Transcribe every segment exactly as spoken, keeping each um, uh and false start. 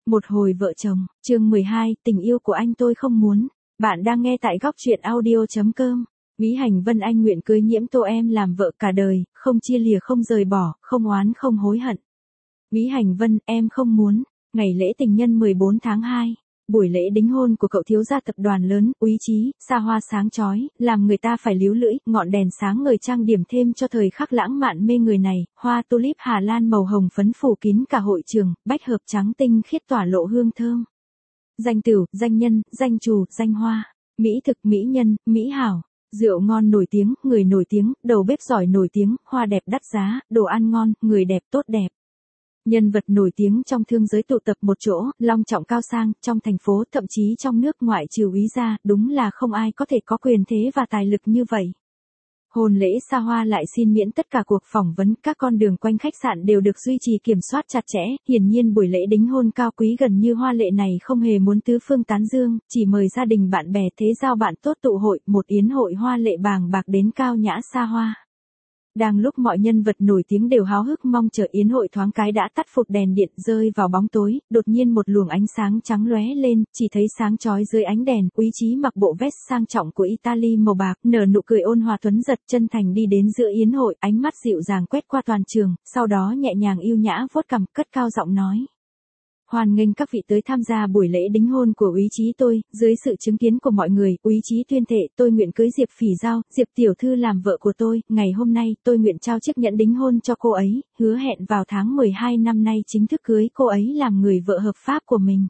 Một hồi vợ chồng, chương mười hai, tình yêu của anh tôi không muốn. Bạn đang nghe tại góc truyện audio chấm com. Quý Hành Vân anh nguyện cưới Nhiễm Tô em làm vợ cả đời, không chia lìa không rời bỏ, không oán không hối hận. Quý Hành Vân, em không muốn. Ngày lễ tình nhân mười bốn tháng hai. Buổi lễ đính hôn của cậu thiếu gia tập đoàn lớn, Úy Chí, xa hoa sáng chói, làm người ta phải líu lưỡi, ngọn đèn sáng ngời trang điểm thêm cho thời khắc lãng mạn mê người này, hoa tulip Hà Lan màu hồng phấn phủ kín cả hội trường, bách hợp trắng tinh khiết tỏa lộ hương thơm. Danh tửu, danh nhân, danh chủ, danh hoa, mỹ thực, mỹ nhân, mỹ hảo, rượu ngon nổi tiếng, người nổi tiếng, đầu bếp giỏi nổi tiếng, hoa đẹp đắt giá, đồ ăn ngon, người đẹp tốt đẹp. Nhân vật nổi tiếng trong thương giới tụ tập một chỗ, long trọng cao sang, trong thành phố, thậm chí trong nước ngoại trừ Úy ra, đúng là không ai có thể có quyền thế và tài lực như vậy. Hôn lễ xa hoa lại xin miễn tất cả cuộc phỏng vấn, các con đường quanh khách sạn đều được duy trì kiểm soát chặt chẽ, hiển nhiên buổi lễ đính hôn cao quý gần như hoa lệ này không hề muốn tứ phương tán dương, chỉ mời gia đình bạn bè thế giao bạn tốt tụ hội, một yến hội hoa lệ bàng bạc đến cao nhã xa hoa. Đang lúc mọi nhân vật nổi tiếng đều háo hức mong chờ yến hội thoáng cái đã tắt phục đèn điện rơi vào bóng tối, đột nhiên một luồng ánh sáng trắng lóe lên, chỉ thấy sáng chói dưới ánh đèn, Úy Chí mặc bộ vest sang trọng của Italy màu bạc, nở nụ cười ôn hòa tuấn giật chân thành đi đến giữa yến hội, ánh mắt dịu dàng quét qua toàn trường, sau đó nhẹ nhàng yêu nhã vuốt cằm, cất cao giọng nói. Hoan nghênh các vị tới tham gia buổi lễ đính hôn của Úy Chí tôi, dưới sự chứng kiến của mọi người, Úy Chí tuyên thệ tôi nguyện cưới Diệp Phỉ Giao, Diệp tiểu thư làm vợ của tôi, ngày hôm nay tôi nguyện trao chiếc nhẫn đính hôn cho cô ấy, hứa hẹn vào tháng mười hai năm nay chính thức cưới cô ấy làm người vợ hợp pháp của mình.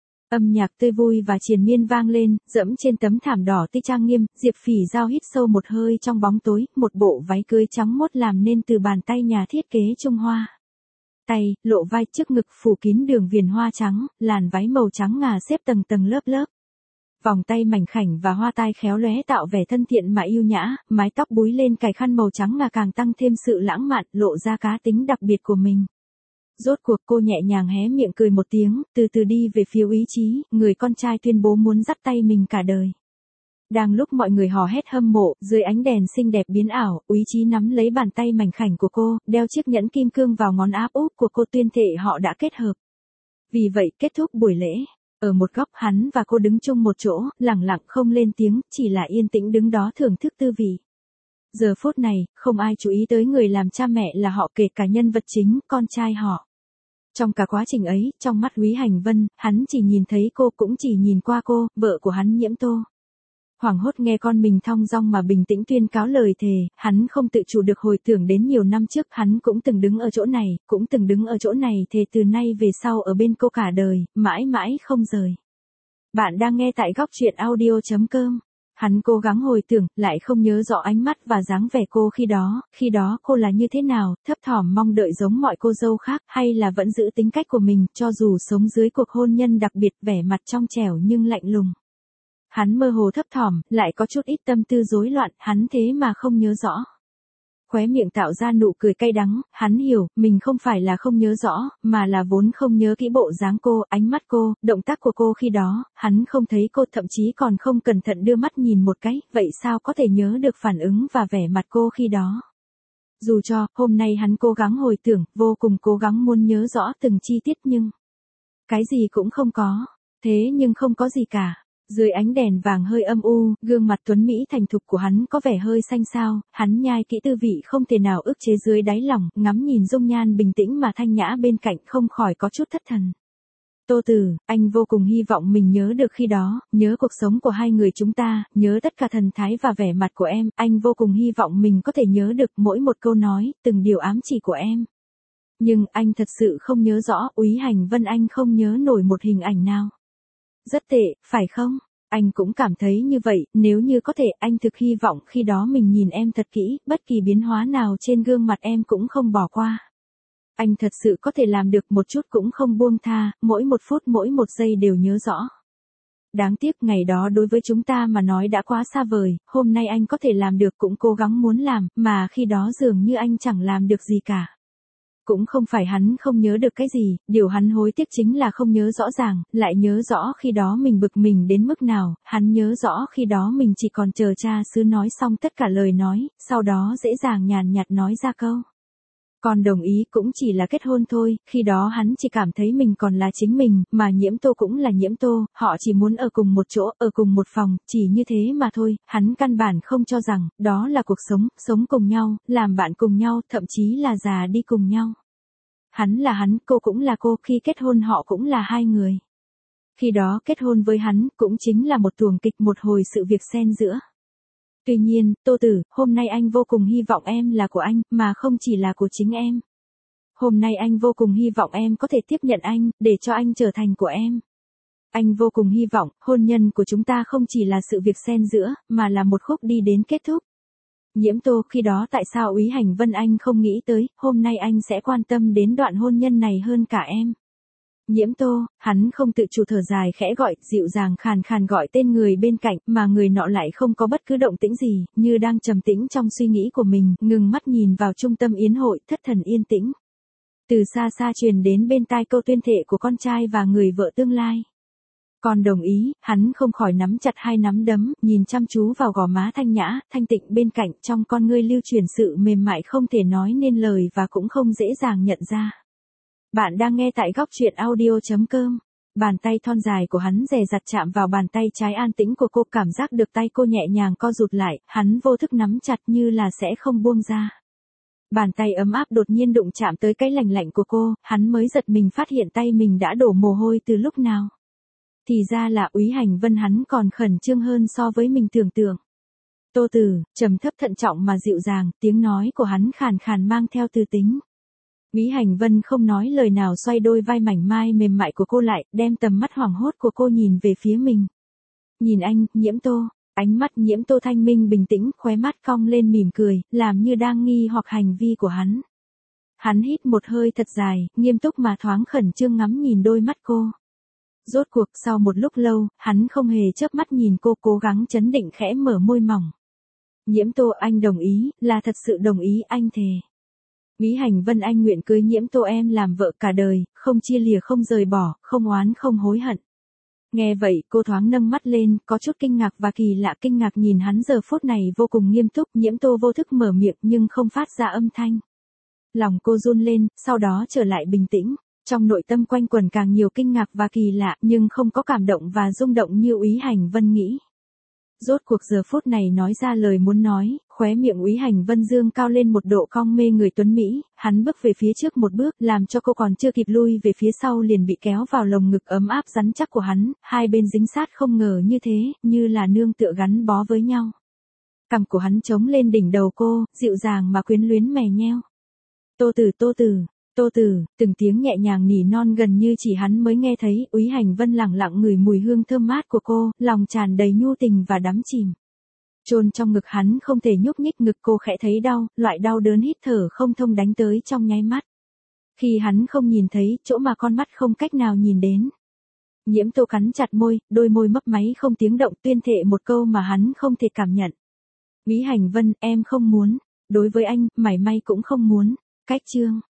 Âm nhạc tươi vui và triền miên vang lên, dẫm trên tấm thảm đỏ tươi trang nghiêm, Diệp Phỉ Giao hít sâu một hơi trong bóng tối, một bộ váy cưới trắng mốt làm nên từ bàn tay nhà thiết kế Trung Hoa. Tay, lộ vai trước ngực phủ kín đường viền hoa trắng, làn váy màu trắng ngà xếp tầng tầng lớp lớp. Vòng tay mảnh khảnh và hoa tai khéo léo tạo vẻ thân thiện mà yêu nhã, mái tóc búi lên cài khăn màu trắng ngà càng tăng thêm sự lãng mạn, lộ ra cá tính đặc biệt của mình. Rốt cuộc cô nhẹ nhàng hé miệng cười một tiếng, từ từ đi về phía Úy Chí, người con trai tuyên bố muốn dắt tay mình cả đời. Đang lúc mọi người hò hét hâm mộ, dưới ánh đèn xinh đẹp biến ảo, Úy Chí nắm lấy bàn tay mảnh khảnh của cô, đeo chiếc nhẫn kim cương vào ngón áp út của cô tuyên thệ họ đã kết hợp. Vì vậy, kết thúc buổi lễ. Ở một góc hắn và cô đứng chung một chỗ, lặng lặng không lên tiếng, chỉ là yên tĩnh đứng đó thưởng thức tư vị. Giờ phút này, không ai chú ý tới người làm cha mẹ là họ kể cả nhân vật chính, con trai họ. Trong cả quá trình ấy, trong mắt Quý Hành Vân, hắn chỉ nhìn thấy cô cũng chỉ nhìn qua cô, vợ của hắn Nhiễm Tô. Hoảng hốt nghe con mình thong dong mà bình tĩnh tuyên cáo lời thề, hắn không tự chủ được hồi tưởng đến nhiều năm trước hắn cũng từng đứng ở chỗ này, cũng từng đứng ở chỗ này thề từ nay về sau ở bên cô cả đời, mãi mãi không rời. Bạn đang nghe tại góc truyện audio chấm com. Hắn cố gắng hồi tưởng, lại không nhớ rõ ánh mắt và dáng vẻ cô khi đó, khi đó cô là như thế nào, thấp thỏm mong đợi giống mọi cô dâu khác, hay là vẫn giữ tính cách của mình, cho dù sống dưới cuộc hôn nhân đặc biệt vẻ mặt trong trẻo nhưng lạnh lùng. Hắn mơ hồ thấp thỏm, lại có chút ít tâm tư rối loạn, hắn thế mà không nhớ rõ. Khóe miệng tạo ra nụ cười cay đắng, hắn hiểu, mình không phải là không nhớ rõ, mà là vốn không nhớ kỹ bộ dáng cô, ánh mắt cô, động tác của cô khi đó, hắn không thấy cô, thậm chí còn không cẩn thận đưa mắt nhìn một cái, vậy sao có thể nhớ được phản ứng và vẻ mặt cô khi đó. Dù cho, hôm nay hắn cố gắng hồi tưởng, vô cùng cố gắng muốn nhớ rõ từng chi tiết nhưng, cái gì cũng không có, thế nhưng không có gì cả. Dưới ánh đèn vàng hơi âm u, gương mặt tuấn mỹ thành thục của hắn có vẻ hơi xanh xao, hắn nhai kỹ tư vị không thể nào ức chế dưới đáy lòng, ngắm nhìn dung nhan bình tĩnh mà thanh nhã bên cạnh không khỏi có chút thất thần. Tô Tử, anh vô cùng hy vọng mình nhớ được khi đó, nhớ cuộc sống của hai người chúng ta, nhớ tất cả thần thái và vẻ mặt của em, anh vô cùng hy vọng mình có thể nhớ được mỗi một câu nói, từng điều ám chỉ của em. Nhưng anh thật sự không nhớ rõ, Úy Hành Vân anh không nhớ nổi một hình ảnh nào. Rất tệ, phải không? Anh cũng cảm thấy như vậy, nếu như có thể anh thực hy vọng khi đó mình nhìn em thật kỹ, bất kỳ biến hóa nào trên gương mặt em cũng không bỏ qua. Anh thật sự có thể làm được một chút cũng không buông tha, mỗi một phút mỗi một giây đều nhớ rõ. Đáng tiếc ngày đó đối với chúng ta mà nói đã quá xa vời, hôm nay anh có thể làm được cũng cố gắng muốn làm, mà khi đó dường như anh chẳng làm được gì cả. Cũng không phải hắn không nhớ được cái gì, điều hắn hối tiếc chính là không nhớ rõ ràng, lại nhớ rõ khi đó mình bực mình đến mức nào, hắn nhớ rõ khi đó mình chỉ còn chờ cha xứ nói xong tất cả lời nói, sau đó dễ dàng nhàn nhạt nói ra câu. Còn đồng ý cũng chỉ là kết hôn thôi, khi đó hắn chỉ cảm thấy mình còn là chính mình, mà Nhiễm Tô cũng là Nhiễm Tô, họ chỉ muốn ở cùng một chỗ, ở cùng một phòng, chỉ như thế mà thôi, hắn căn bản không cho rằng, đó là cuộc sống, sống cùng nhau, làm bạn cùng nhau, thậm chí là già đi cùng nhau. Hắn là hắn, cô cũng là cô, khi kết hôn họ cũng là hai người. Khi đó kết hôn với hắn, cũng chính là một tuồng kịch, một hồi sự việc xen giữa. Tuy nhiên, Tô Tử, hôm nay anh vô cùng hy vọng em là của anh, mà không chỉ là của chính em. Hôm nay anh vô cùng hy vọng em có thể tiếp nhận anh, để cho anh trở thành của em. Anh vô cùng hy vọng, hôn nhân của chúng ta không chỉ là sự việc xen giữa, mà là một khúc đi đến kết thúc. Nhiễm Tô, khi đó tại sao Úy Hành Vân anh không nghĩ tới, hôm nay anh sẽ quan tâm đến đoạn hôn nhân này hơn cả em. Nhiễm Tô, hắn không tự chủ thở dài khẽ gọi, dịu dàng khàn khàn gọi tên người bên cạnh, mà người nọ lại không có bất cứ động tĩnh gì, như đang trầm tĩnh trong suy nghĩ của mình, ngừng mắt nhìn vào trung tâm yến hội, thất thần yên tĩnh. Từ xa xa truyền đến bên tai câu tuyên thệ của con trai và người vợ tương lai. Còn đồng ý, hắn không khỏi nắm chặt hai nắm đấm, nhìn chăm chú vào gò má thanh nhã, thanh tịnh bên cạnh, trong con ngươi lưu truyền sự mềm mại không thể nói nên lời và cũng không dễ dàng nhận ra. Bạn đang nghe tại góc truyện audio chấm com. Bàn tay thon dài của hắn dè dặt chạm vào bàn tay trái an tĩnh của cô, cảm giác được tay cô nhẹ nhàng co rụt lại, hắn vô thức nắm chặt như là sẽ không buông ra. Bàn tay ấm áp đột nhiên đụng chạm tới cái lạnh lạnh của cô, hắn mới giật mình phát hiện tay mình đã đổ mồ hôi từ lúc nào. Thì ra là Úy Hành Vân, hắn còn khẩn trương hơn so với mình tưởng tượng. Tô Tử, trầm thấp thận trọng mà dịu dàng, tiếng nói của hắn khàn khàn mang theo tư tính. Úy Hành Vân không nói lời nào, xoay đôi vai mảnh mai mềm mại của cô lại, đem tầm mắt hoảng hốt của cô nhìn về phía mình. Nhìn anh, Nhiễm Tô, ánh mắt Nhiễm Tô thanh minh bình tĩnh, khóe mắt cong lên mỉm cười, làm như đang nghi hoặc hành vi của hắn. Hắn hít một hơi thật dài, nghiêm túc mà thoáng khẩn trương ngắm nhìn đôi mắt cô. Rốt cuộc sau một lúc lâu, hắn không hề chớp mắt nhìn cô, cố gắng trấn định khẽ mở môi mỏng. Nhiễm Tô, anh đồng ý, là thật sự đồng ý, anh thề. Úy Hành Vân, anh nguyện cưới Nhiễm Tô em làm vợ cả đời, không chia lìa không rời bỏ, không oán không hối hận. Nghe vậy, cô thoáng nâng mắt lên, có chút kinh ngạc và kỳ lạ, kinh ngạc nhìn hắn giờ phút này vô cùng nghiêm túc. Nhiễm Tô vô thức mở miệng nhưng không phát ra âm thanh. Lòng cô run lên, sau đó trở lại bình tĩnh. Trong nội tâm quanh quẩn càng nhiều kinh ngạc và kỳ lạ, nhưng không có cảm động và rung động như Úy Hành Vân nghĩ. Rốt cuộc giờ phút này nói ra lời muốn nói, khóe miệng Úy Hành Vân dương cao lên một độ cong mê người tuấn Mỹ, hắn bước về phía trước một bước, làm cho cô còn chưa kịp lui về phía sau liền bị kéo vào lồng ngực ấm áp rắn chắc của hắn, hai bên dính sát không ngờ như thế, như là nương tựa gắn bó với nhau. Cằm của hắn chống lên đỉnh đầu cô, dịu dàng mà quyến luyến mè nheo. Tô Tử, Tô Tử. Tô Tử, từng tiếng nhẹ nhàng nỉ non gần như chỉ hắn mới nghe thấy. Úy Hành Vân lẳng lặng ngửi mùi hương thơm mát của cô, lòng tràn đầy nhu tình và đắm chìm. Chôn trong ngực hắn không thể nhúc nhích, ngực cô khẽ thấy đau, loại đau đớn hít thở không thông đánh tới trong nháy mắt. Khi hắn không nhìn thấy, chỗ mà con mắt không cách nào nhìn đến. Nhiễm Tô cắn chặt môi, đôi môi mấp máy không tiếng động, tuyên thệ một câu mà hắn không thể cảm nhận. Úy Hành Vân, em không muốn, đối với anh, mảy may cũng không muốn. Cách chương